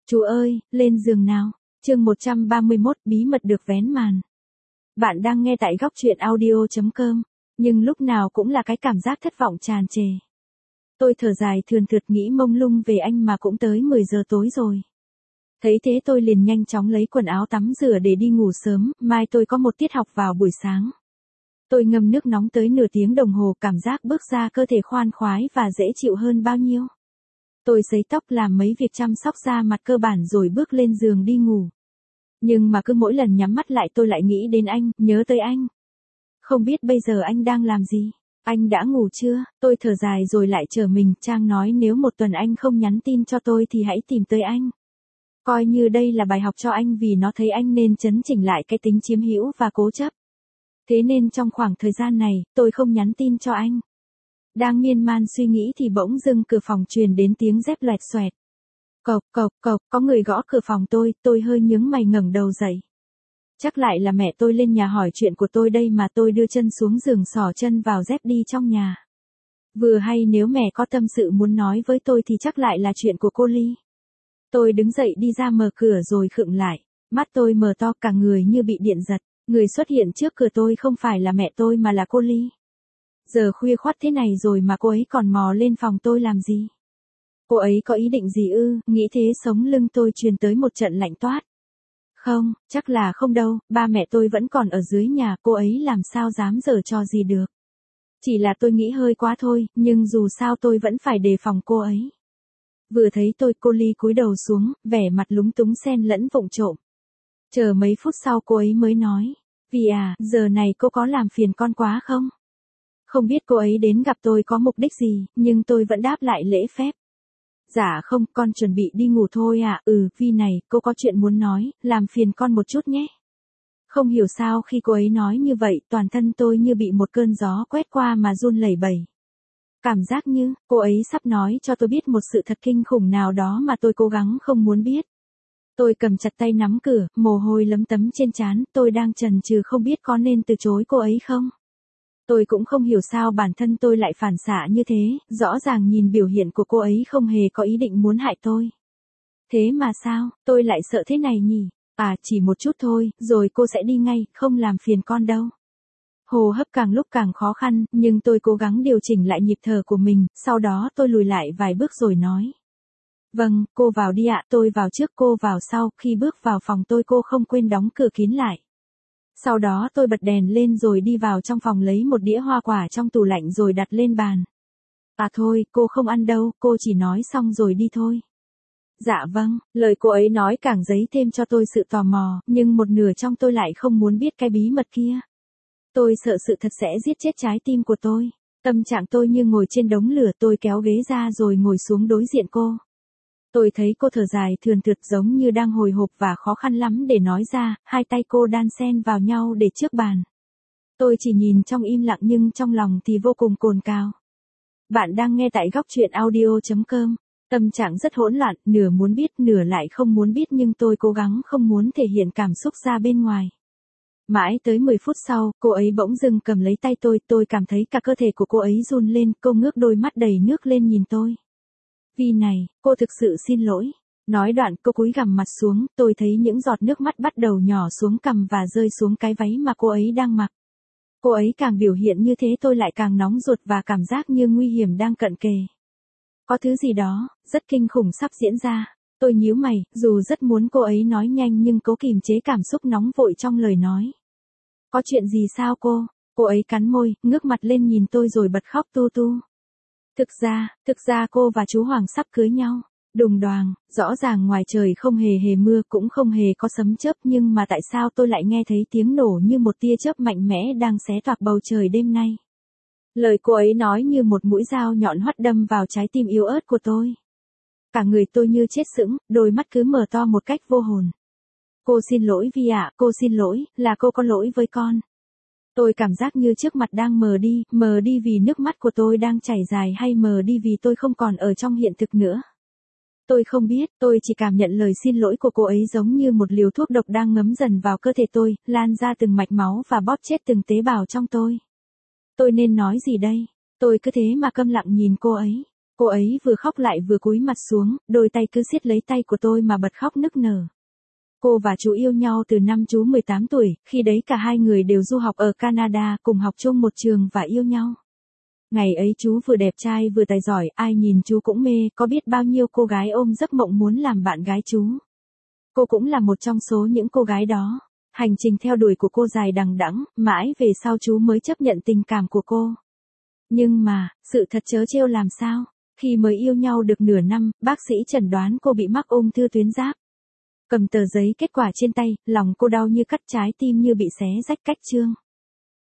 Chú ơi, lên giường nào. Chương 131 bí mật được vén màn. Bạn đang nghe tại góc truyện audio.com, nhưng lúc nào cũng là cái cảm giác thất vọng tràn trề. Tôi thở dài thườn thượt nghĩ mông lung về anh mà cũng tới 10 giờ tối rồi. Thấy thế tôi liền nhanh chóng lấy quần áo tắm rửa để đi ngủ sớm, mai tôi có một tiết học vào buổi sáng. Tôi ngâm nước nóng tới nửa tiếng đồng hồ, cảm giác bước ra cơ thể khoan khoái và dễ chịu hơn bao nhiêu. Tôi sấy tóc làm mấy việc chăm sóc da mặt cơ bản rồi bước lên giường đi ngủ. Nhưng mà cứ mỗi lần nhắm mắt lại tôi lại nghĩ đến anh, nhớ tới anh. Không biết bây giờ anh đang làm gì? Anh đã ngủ chưa? Tôi thở dài rồi lại trở mình, Trang nói nếu một tuần anh không nhắn tin cho tôi thì hãy tìm tới anh. Coi như đây là bài học cho anh vì nó thấy anh nên chấn chỉnh lại cái tính chiếm hữu và cố chấp. Thế nên trong khoảng thời gian này, tôi không nhắn tin cho anh. Đang miên man suy nghĩ thì bỗng dưng cửa phòng truyền đến tiếng dép loẹt xoẹt. Cộc cộc cộc, có người gõ cửa phòng tôi hơi nhướng mày ngẩng đầu dậy. Chắc lại là mẹ tôi lên nhà hỏi chuyện của tôi đây mà tôi đưa chân xuống giường xỏ chân vào dép đi trong nhà. Vừa hay nếu mẹ có tâm sự muốn nói với tôi thì chắc lại là chuyện của cô Ly. Tôi đứng dậy đi ra mở cửa rồi khựng lại, mắt tôi mở to cả người như bị điện giật, người xuất hiện trước cửa tôi không phải là mẹ tôi mà là cô Ly. Giờ khuya khoắt thế này rồi mà cô ấy còn mò lên phòng tôi làm gì? Cô ấy có ý định gì ư? Nghĩ thế sống lưng tôi truyền tới một trận lạnh toát. Không, chắc là không đâu, ba mẹ tôi vẫn còn ở dưới nhà, cô ấy làm sao dám giở trò gì được. Chỉ là tôi nghĩ hơi quá thôi, nhưng dù sao tôi vẫn phải đề phòng cô ấy. Vừa thấy tôi cô Ly cúi đầu xuống, vẻ mặt lúng túng xen lẫn vụng trộm. Chờ mấy phút sau cô ấy mới nói, vì giờ này cô có làm phiền con quá không? Không biết cô ấy đến gặp tôi có mục đích gì, nhưng tôi vẫn đáp lại lễ phép. Dạ không, con chuẩn bị đi ngủ thôi Vi này, cô có chuyện muốn nói, làm phiền con một chút nhé. Không hiểu sao khi cô ấy nói như vậy, toàn thân tôi như bị một cơn gió quét qua mà run lẩy bẩy. Cảm giác như, cô ấy sắp nói cho tôi biết một sự thật kinh khủng nào đó mà tôi cố gắng không muốn biết. Tôi cầm chặt tay nắm cửa, mồ hôi lấm tấm trên trán, tôi đang chần chừ không biết có nên từ chối cô ấy không. Tôi cũng không hiểu sao bản thân tôi lại phản xạ như thế, rõ ràng nhìn biểu hiện của cô ấy không hề có ý định muốn hại tôi. Thế mà sao, tôi lại sợ thế này nhỉ? Chỉ một chút thôi, rồi cô sẽ đi ngay, không làm phiền con đâu. Hô hấp càng lúc càng khó khăn, nhưng tôi cố gắng điều chỉnh lại nhịp thở của mình, sau đó tôi lùi lại vài bước rồi nói. Vâng, cô vào đi ạ, tôi vào trước cô vào sau, khi bước vào phòng tôi cô không quên đóng cửa kín lại. Sau đó tôi bật đèn lên rồi đi vào trong phòng lấy một đĩa hoa quả trong tủ lạnh rồi đặt lên bàn. Thôi, cô không ăn đâu, cô chỉ nói xong rồi đi thôi. Dạ vâng, lời cô ấy nói càng dấy thêm cho tôi sự tò mò, nhưng một nửa trong tôi lại không muốn biết cái bí mật kia. Tôi sợ sự thật sẽ giết chết trái tim của tôi. Tâm trạng tôi như ngồi trên đống lửa, tôi kéo ghế ra rồi ngồi xuống đối diện cô. Tôi thấy cô thở dài thườn thượt giống như đang hồi hộp và khó khăn lắm để nói ra, hai tay cô đan xen vào nhau để trước bàn. Tôi chỉ nhìn trong im lặng nhưng trong lòng thì vô cùng cồn cào. Bạn đang nghe tại góc truyện audio.com. Tâm trạng rất hỗn loạn, nửa muốn biết nửa lại không muốn biết nhưng tôi cố gắng không muốn thể hiện cảm xúc ra bên ngoài. Mãi tới 10 phút sau, cô ấy bỗng dưng cầm lấy tay tôi cảm thấy cả cơ thể của cô ấy run lên, cô ngước đôi mắt đầy nước lên nhìn tôi. Vi này, cô thực sự xin lỗi. Nói đoạn cô cúi gằm mặt xuống, tôi thấy những giọt nước mắt bắt đầu nhỏ xuống cằm và rơi xuống cái váy mà cô ấy đang mặc. Cô ấy càng biểu hiện như thế tôi lại càng nóng ruột và cảm giác như nguy hiểm đang cận kề. Có thứ gì đó, rất kinh khủng sắp diễn ra. Tôi nhíu mày, dù rất muốn cô ấy nói nhanh nhưng cố kìm chế cảm xúc nóng vội trong lời nói. Có chuyện gì sao cô? Cô ấy cắn môi, ngước mặt lên nhìn tôi rồi bật khóc tu tu. Thực ra cô và chú Hoàng sắp cưới nhau. Đùng đoàng, rõ ràng ngoài trời không hề mưa cũng không hề có sấm chớp nhưng mà tại sao tôi lại nghe thấy tiếng nổ như một tia chớp mạnh mẽ đang xé toạc bầu trời đêm nay. Lời cô ấy nói như một mũi dao nhọn hoắt đâm vào trái tim yếu ớt của tôi. Cả người tôi như chết sững, đôi mắt cứ mở to một cách vô hồn. Cô xin lỗi Vi ạ, cô xin lỗi, là cô có lỗi với con. Tôi cảm giác như trước mặt đang mờ đi vì nước mắt của tôi đang chảy dài hay mờ đi vì tôi không còn ở trong hiện thực nữa. Tôi không biết, tôi chỉ cảm nhận lời xin lỗi của cô ấy giống như một liều thuốc độc đang ngấm dần vào cơ thể tôi, lan ra từng mạch máu và bóp chết từng tế bào trong tôi. Tôi nên nói gì đây? Tôi cứ thế mà câm lặng nhìn cô ấy. Cô ấy vừa khóc lại vừa cúi mặt xuống, đôi tay cứ siết lấy tay của tôi mà bật khóc nức nở. Cô và chú yêu nhau từ năm chú 18 tuổi, khi đấy cả hai người đều du học ở Canada, cùng học chung một trường và yêu nhau. Ngày ấy chú vừa đẹp trai vừa tài giỏi, ai nhìn chú cũng mê, có biết bao nhiêu cô gái ôm giấc mộng muốn làm bạn gái chú. Cô cũng là một trong số những cô gái đó. Hành trình theo đuổi của cô dài đằng đẵng, mãi về sau chú mới chấp nhận tình cảm của cô. Nhưng mà, sự thật trớ trêu làm sao? Khi mới yêu nhau được nửa năm, bác sĩ chẩn đoán cô bị mắc ung thư tuyến giáp. Cầm tờ giấy kết quả trên tay, lòng cô đau như cắt, trái tim như bị xé rách cách xương.